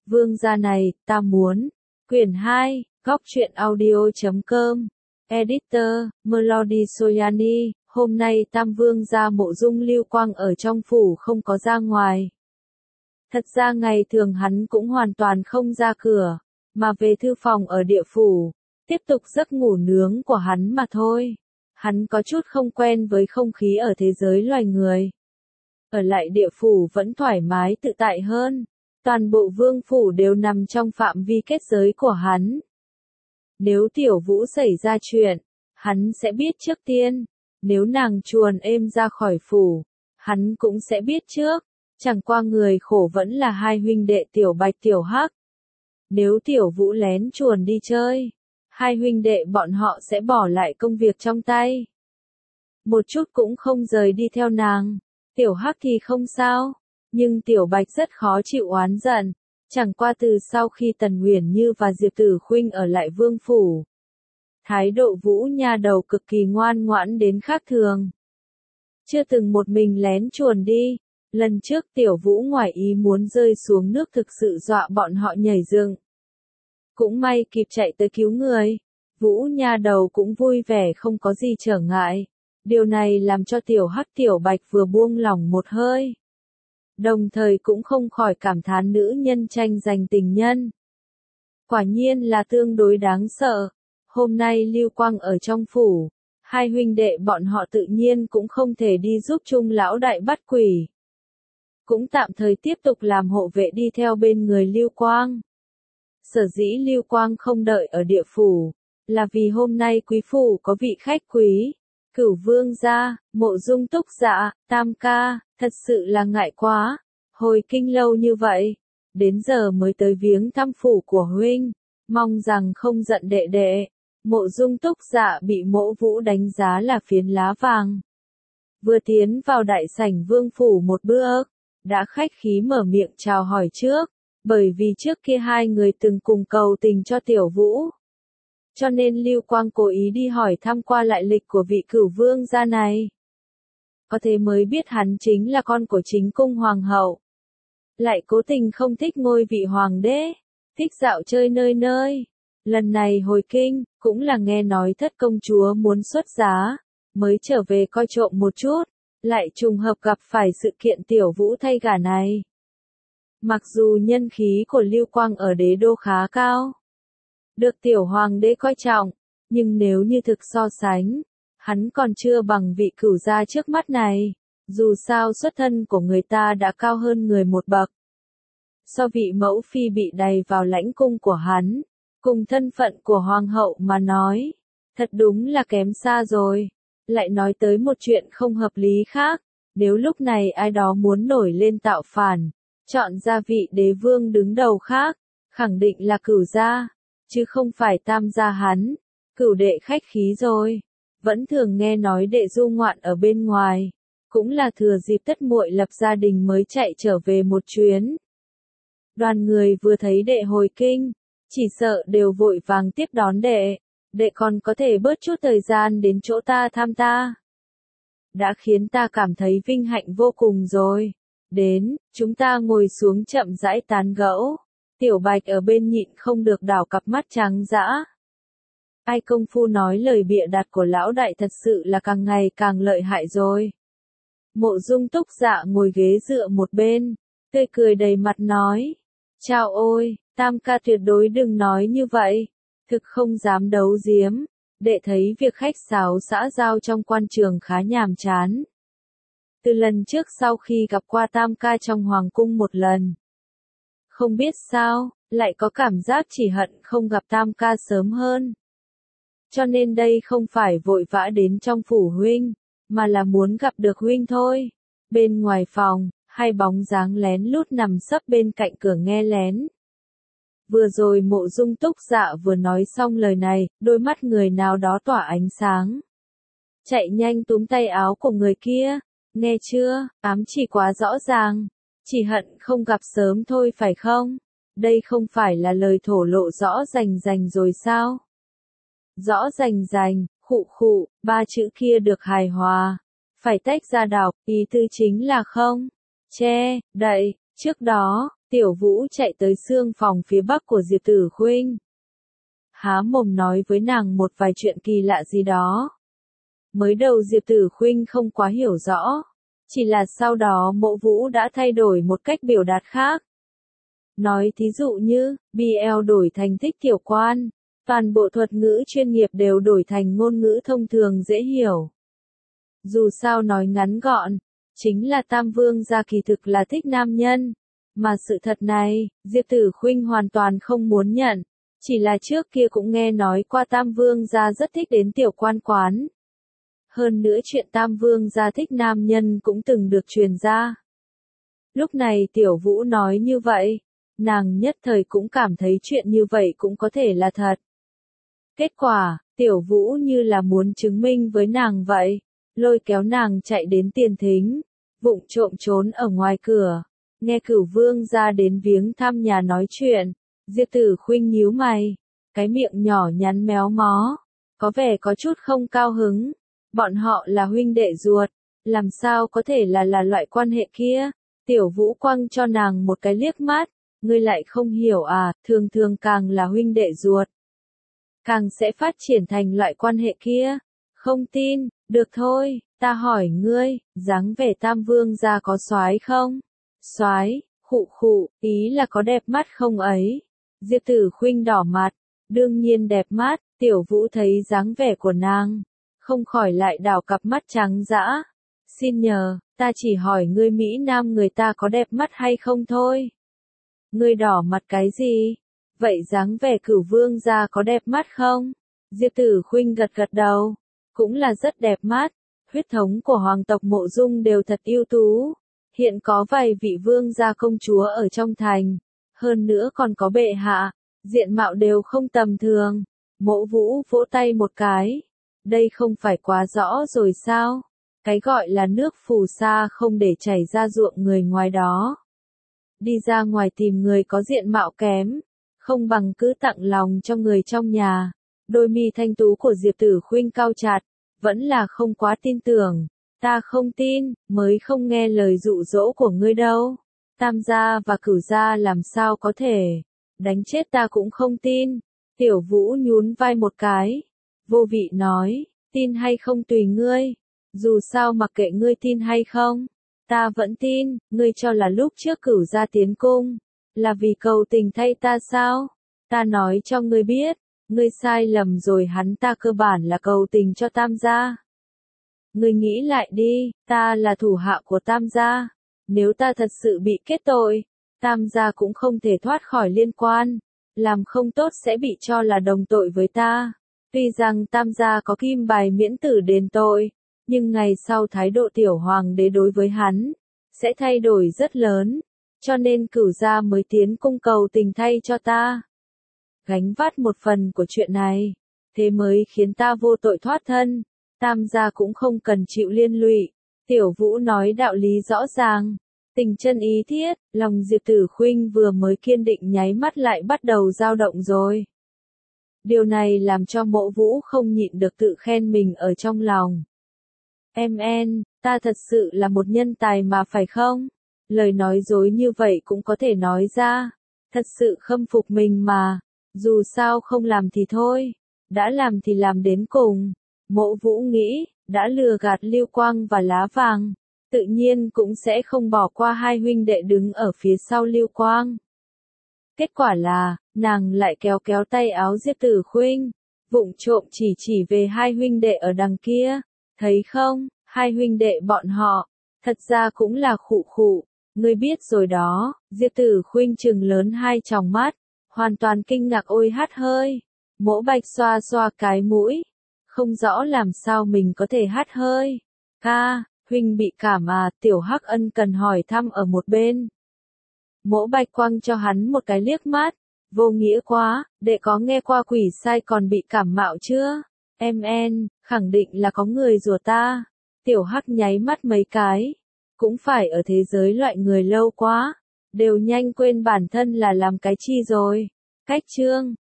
Vương gia này, ta muốn. Quyển 2, góc truyện audio.com. Editor, Melody Soyani. Hôm nay Tam Vương gia Mộ Dung Lưu Quang ở trong phủ không có ra ngoài. Thật ra ngày thường hắn cũng hoàn toàn không ra cửa, mà về thư phòng ở địa phủ, tiếp tục giấc ngủ nướng của hắn mà thôi. Hắn có chút không quen với không khí ở thế giới loài người. Ở lại địa phủ vẫn thoải mái tự tại hơn. Toàn bộ vương phủ đều nằm trong phạm vi kết giới của hắn. Nếu Tiểu Vũ xảy ra chuyện, hắn sẽ biết trước tiên. Nếu nàng chuồn êm ra khỏi phủ, hắn cũng sẽ biết trước. Chẳng qua người khổ vẫn là hai huynh đệ Tiểu Bạch Tiểu Hắc. Nếu Tiểu Vũ lén chuồn đi chơi, hai huynh đệ bọn họ sẽ bỏ lại công việc trong tay. Một chút cũng không rời đi theo nàng. Tiểu Hắc thì không sao, nhưng Tiểu Bạch rất khó chịu oán giận. Chẳng qua từ sau khi Tần Uyển Như và Diệp Tử Khuynh ở lại vương phủ, thái độ Vũ nha đầu cực kỳ ngoan ngoãn đến khác thường. Chưa từng một mình lén chuồn đi. Lần trước Tiểu Vũ ngoài ý muốn rơi xuống nước thực sự dọa bọn họ nhảy dựng. Cũng may kịp chạy tới cứu người. Vũ nha đầu cũng vui vẻ không có gì trở ngại. Điều này làm cho Tiểu Hắc Tiểu Bạch vừa buông lỏng một hơi. Đồng thời cũng không khỏi cảm thán nữ nhân tranh giành tình nhân. Quả nhiên là tương đối đáng sợ. Hôm nay Lưu Quang ở trong phủ, hai huynh đệ bọn họ tự nhiên cũng không thể đi giúp chung lão đại bắt quỷ. Cũng tạm thời tiếp tục làm hộ vệ đi theo bên người Lưu Quang. Sở dĩ Lưu Quang không đợi ở địa phủ, là vì hôm nay quý phủ có vị khách quý. Cửu Vương gia, Mộ Dung Túc Dạ, Tam ca, thật sự là ngại quá. Hồi kinh lâu như vậy, đến giờ mới tới viếng thăm phủ của huynh, mong rằng không giận đệ đệ. Mộ Dung Túc Dạ bị Mộ Vũ đánh giá là phiến lá vàng. Vừa tiến vào đại sảnh vương phủ một bước, đã khách khí mở miệng chào hỏi trước, bởi vì trước kia hai người từng cùng cầu tình cho Tiểu Vũ. Cho nên Lưu Quang cố ý đi hỏi thăm qua lại lịch của vị Cửu Vương gia này. Có thế mới biết hắn chính là con của chính cung hoàng hậu. Lại cố tình không thích ngôi vị hoàng đế, thích dạo chơi nơi nơi. Lần này hồi kinh, cũng là nghe nói Thất công chúa muốn xuất giá, mới trở về coi trộm một chút, lại trùng hợp gặp phải sự kiện Tiểu Vũ thay gả này. Mặc dù nhân khí của Lưu Quang ở đế đô khá cao, được Tiểu Hoàng đế coi trọng, nhưng nếu như thực so sánh, hắn còn chưa bằng vị cửu gia trước mắt này. Dù sao xuất thân của người ta đã cao hơn người một bậc. So vị mẫu phi bị đày vào lãnh cung của hắn, cùng thân phận của hoàng hậu mà nói, thật đúng là kém xa rồi. Lại nói tới một chuyện không hợp lý khác, nếu lúc này ai đó muốn nổi lên tạo phản, chọn ra vị đế vương đứng đầu khác, khẳng định là Cửu gia, chứ không phải Tam gia hắn. Cửu đệ khách khí rồi, vẫn thường nghe nói đệ du ngoạn ở bên ngoài, cũng là thừa dịp tất muội lập gia đình mới chạy trở về một chuyến. Đoàn người vừa thấy đệ hồi kinh, chỉ sợ đều vội vàng tiếp đón đệ. Đệ còn có thể bớt chút thời gian đến chỗ ta thăm ta, đã khiến ta cảm thấy vinh hạnh vô cùng rồi. Đến, chúng ta ngồi xuống chậm rãi tán gẫu. Tiểu Bạch ở bên nhịn không được đảo cặp mắt trắng dã. Ai công phu nói lời bịa đặt của lão đại thật sự là càng ngày càng lợi hại rồi. Mộ Dung Túc Dạ ngồi ghế dựa một bên, tươi cười đầy mặt nói. Chao ôi, Tam ca tuyệt đối đừng nói như vậy. Thực không dám đấu giếm, đệ thấy việc khách sáo xã giao trong quan trường khá nhàm chán. Từ lần trước sau khi gặp qua Tam ca trong hoàng cung một lần, không biết sao, lại có cảm giác chỉ hận không gặp Tam ca sớm hơn. Cho nên đây không phải vội vã đến trong phủ huynh, mà là muốn gặp được huynh thôi. Bên ngoài phòng, hai bóng dáng lén lút nằm sấp bên cạnh cửa nghe lén. Vừa rồi Mộ Dung Túc Dạ vừa nói xong lời này, đôi mắt người nào đó tỏa ánh sáng. Chạy nhanh túm tay áo của người kia, nghe chưa, ám chỉ quá rõ ràng, chỉ hận không gặp sớm thôi phải không? Đây không phải là lời thổ lộ rõ rành rành rồi sao? Rõ rành rành, khụ khụ, ba chữ kia được hài hòa, phải tách ra đọc, ý tư chính là không, che, đậy. Trước đó, Tiểu Vũ chạy tới xương phòng phía bắc của Diệp Tử Khuynh. Há mồm nói với nàng một vài chuyện kỳ lạ gì đó. Mới đầu Diệp Tử Khuynh không quá hiểu rõ. Chỉ là sau đó Mộ Vũ đã thay đổi một cách biểu đạt khác. Nói thí dụ như, BL đổi thành thích tiểu quan. Toàn bộ thuật ngữ chuyên nghiệp đều đổi thành ngôn ngữ thông thường dễ hiểu. Dù sao nói ngắn gọn, chính là Tam Vương gia kỳ thực là thích nam nhân. Mà sự thật này, Diệp Tử Khuynh hoàn toàn không muốn nhận. Chỉ là trước kia cũng nghe nói qua Tam Vương gia rất thích đến tiểu quan quán. Hơn nữa chuyện Tam Vương gia thích nam nhân cũng từng được truyền ra. Lúc này Tiểu Vũ nói như vậy, nàng nhất thời cũng cảm thấy chuyện như vậy cũng có thể là thật. Kết quả, Tiểu Vũ như là muốn chứng minh với nàng vậy, lôi kéo nàng chạy đến tiền thính, vụng trộm trốn ở ngoài cửa, nghe Cửu Vương gia đến viếng thăm nhà nói chuyện. Diệp Tử Khuynh nhíu mày, cái miệng nhỏ nhắn méo mó, có vẻ có chút không cao hứng. Bọn họ là huynh đệ ruột, làm sao có thể là loại quan hệ kia? Tiểu Vũ quăng cho nàng một cái liếc mắt, ngươi lại không hiểu à, thường thường càng là huynh đệ ruột, càng sẽ phát triển thành loại quan hệ kia. Không tin, được thôi, ta hỏi ngươi, dáng vẻ Tam Vương gia có soái không? Soái, khụ khụ, ý là có đẹp mắt không ấy? Diệp Tử Khuynh đỏ mặt, đương nhiên đẹp mắt. Tiểu Vũ thấy dáng vẻ của nàng, không khỏi lại đảo cặp mắt trắng dã. Xin nhờ, ta chỉ hỏi ngươi Mỹ Nam người ta có đẹp mắt hay không thôi. Ngươi đỏ mặt cái gì? Vậy dáng vẻ Cửu Vương gia có đẹp mắt không? Diệp Tử Khuynh gật gật đầu, cũng là rất đẹp mắt. Huyết thống của hoàng tộc Mộ Dung đều thật ưu tú. Hiện có vài vị vương gia công chúa ở trong thành, hơn nữa còn có bệ hạ, diện mạo đều không tầm thường. Mộ Vũ vỗ tay một cái. Đây không phải quá rõ rồi sao? Cái gọi là nước phù sa không để chảy ra ruộng người ngoài đó. Đi ra ngoài tìm người có diện mạo kém, không bằng cứ tặng lòng cho người trong nhà. Đôi mi thanh tú của Diệp Tử Khuynh cau chặt, vẫn là không quá tin tưởng. Ta không tin, mới không nghe lời dụ dỗ của ngươi đâu. Tam gia và Cửu gia làm sao có thể? Đánh chết ta cũng không tin. Tiểu Vũ nhún vai một cái, vô vị nói, tin hay không tùy ngươi. Dù sao mặc kệ ngươi tin hay không, ta vẫn tin. Ngươi cho là lúc trước Cửu gia tiến cung, là vì cầu tình thay ta sao? Ta nói cho ngươi biết, ngươi sai lầm rồi, hắn ta cơ bản là cầu tình cho Tam gia. Ngươi nghĩ lại đi, ta là thủ hạ của Tam gia. Nếu ta thật sự bị kết tội, Tam gia cũng không thể thoát khỏi liên quan. Làm không tốt sẽ bị cho là đồng tội với ta. Tuy rằng Tam gia có kim bài miễn tử đền tội, nhưng ngày sau thái độ tiểu hoàng đế đối với hắn sẽ thay đổi rất lớn, cho nên Cửu gia mới tiến cung cầu tình thay cho ta. Gánh vác một phần của chuyện này, thế mới khiến ta vô tội thoát thân. Tam gia cũng không cần chịu liên lụy. Tiểu Vũ nói đạo lý rõ ràng, tình chân ý thiết. Lòng Diệp Tử Khuynh vừa mới kiên định nháy mắt lại bắt đầu dao động rồi. Điều này làm cho Mộ Vũ không nhịn được tự khen mình ở trong lòng. Ta thật sự là một nhân tài mà phải không? Lời nói dối như vậy cũng có thể nói ra. Thật sự khâm phục mình mà. Dù sao không làm thì thôi, đã làm thì làm đến cùng. Mộ Vũ nghĩ, đã lừa gạt Lưu Quang và Lá Vàng, tự nhiên cũng sẽ không bỏ qua hai huynh đệ đứng ở phía sau Lưu Quang. Kết quả là, nàng lại kéo kéo tay áo Diệp Tử Khuynh, vụng trộm chỉ về hai huynh đệ ở đằng kia. Thấy không, hai huynh đệ bọn họ, thật ra cũng là khụ khụ. Ngươi biết rồi đó. Diệp Tử Khuynh trừng lớn hai tròng mắt, hoàn toàn kinh ngạc ôi hắt hơi. Mỗ Bạch xoa xoa cái mũi, không rõ làm sao mình có thể hắt hơi. Ca, huynh bị cảm à? Tiểu Hắc ân cần hỏi thăm ở một bên. Mỗ Bạch quăng cho hắn một cái liếc mắt, vô nghĩa quá, đệ có nghe qua quỷ sai còn bị cảm mạo chưa? Khẳng định là có người rủa ta. Tiểu Hắc nháy mắt mấy cái, cũng phải ở thế giới loại người lâu quá, đều nhanh quên bản thân là làm cái chi rồi. Cách chương